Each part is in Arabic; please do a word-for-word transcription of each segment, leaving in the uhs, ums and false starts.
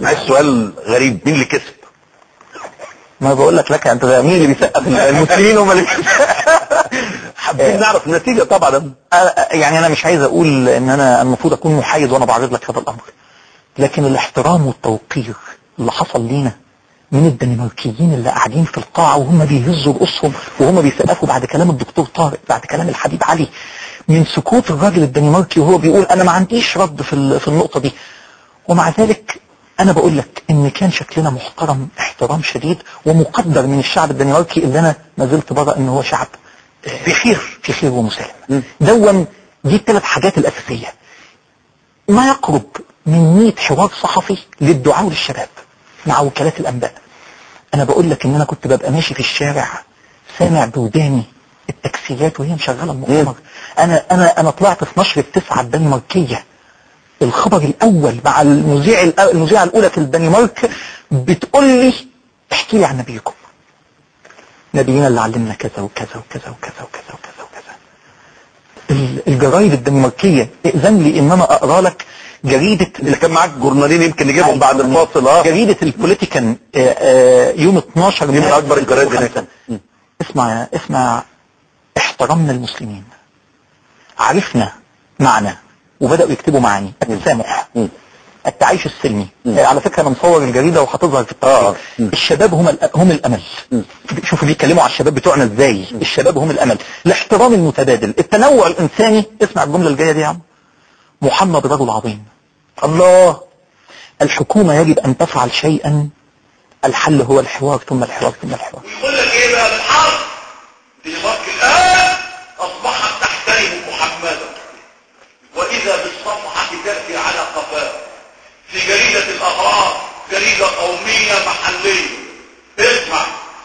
عايز سؤال غريب، مين اللي كسب؟ ما بقول لك لك انت مين اللي بيسقف؟ المسلمين هم اللي حابين نعرف النتيجة طبعا. يعني انا مش عايز اقول ان انا المفروض اكون محايد وانا بعرض لك هذا الامر، لكن الاحترام والتوقير اللي حصل لينا من الدنماركيين اللي قاعدين في القاعة وهم بيهزوا رؤوسهم وهم بيسقفوا بعد كلام الدكتور طارق، بعد كلام الحبيب علي، من سكوت الراجل الدنماركي وهو بيقول انا ما عنديش رد في في النقطة دي، ومع ذلك انا بقول لك ان كان شكلنا محترم احترام شديد ومقدر من الشعب الدنماركي اللي انا ما زلت برى ان هو شعب في خير في خير ومسالم. دوم دي الثلاث حاجات الاساسية. ما يقرب من مئة حوار صحفي للدعاء للشباب مع وكالات الانباء. انا بقول لك ان انا كنت ببقى ماشي في الشارع سامع بوداني التاكسيات وهي مشغله المؤتمر. انا انا انا طلعت في نشرة تسعة الدنماركية الخبر الاول مع المذيع المذيعه الاولى في الدنمارك بتقول لي احكي لي عن نبيكم، نبينا اللي علمنا كذا وكذا وكذا وكذا وكذا وكذا وكذا. الجرايد الدنماركيه ائذن لي ان انا اقرا لك جريده اللي كان معاك جورنالين يمكن نجيبهم بعد الفاصل. اه جريده البوليتيكان يوم اتناشر من اكبر الجرايد هناك. اسمع اسمع احترمنا المسلمين، عرفنا معنى وبدأوا يكتبوا معاني التسامح، التعايش السلمي. على فكرة انا مصور الجريدة وهتظهر في التقرير. الشباب هم هم الامل. شوفوا بيتكلموا على الشباب بتوعنا ازاي. الشباب هم الامل، الاحترام المتبادل، التنوع الانساني. اسمع الجملة الجاية دي يا عم، محمد رجل عظيم. الله، الحكومة يجب ان تفعل شيئا، الحل هو الحوار ثم الحوار ثم الحوار. يقول لك ايه بقى بالحرب؟ دنمارك الان اصبحت تحترم محمدا، وإذا بالصفحة تأتي على قفاه في جريدة الأهرام، جريدة قومية محلية. اسمع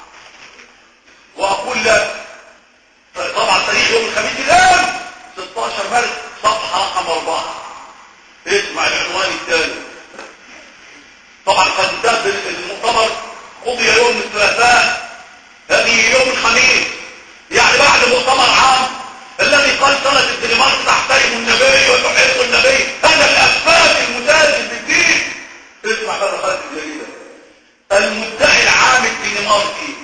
وأقول لك طبعا تاريخ يوم الخميس الآن ستاشر مارس صفحة رقم أربعة. اسمع العنوان الثاني. طبعا قد انتهى المؤتمر، قضي يوم الثلاثاء، هذه يوم الخميس، يعني بعد مؤتمر عام الذي قال سنة الدنمارك تحترم النبي وتحب النبي، هذا الأسباب المتاجد بالدين. اسمع بقى خالد الجريدة. المدعي العام الدنماركي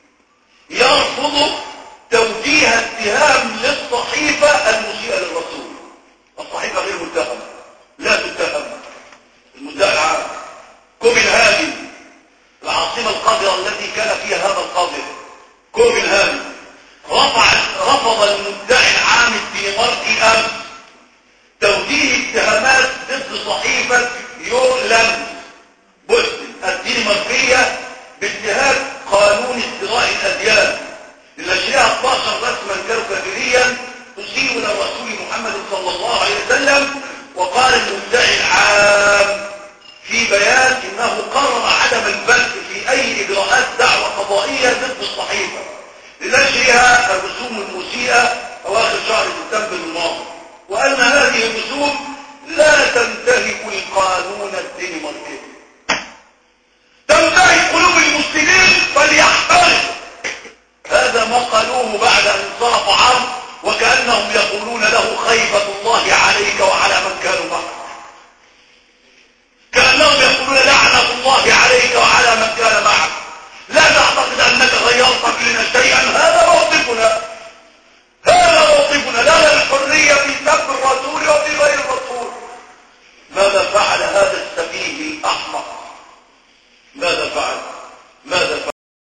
يرفض توجيه اتهام للصحيفة المسيئة للرسول. الصحيفة غير متهمة، لا تتهم. المدعي العام كوبنهاجن، العاصمة القذرة التي كان فيها هذا القاذر، كوبنهاجن، رفع رفض المدعي العام الدنماركي امس توجيه اتهامات ضد صحيفة يورلاند بوستن الدنماركية باتهام قانون ازدراء الاديان لنشرها اتناشر رسما كاريكاتيريا تسيء الى الرسول محمد صلى الله عليه وسلم. وقال المدعي العام في بيان انه قرر عدم البث في اي اجراءات دعوة قضائية ضد الصحيفة لنشرها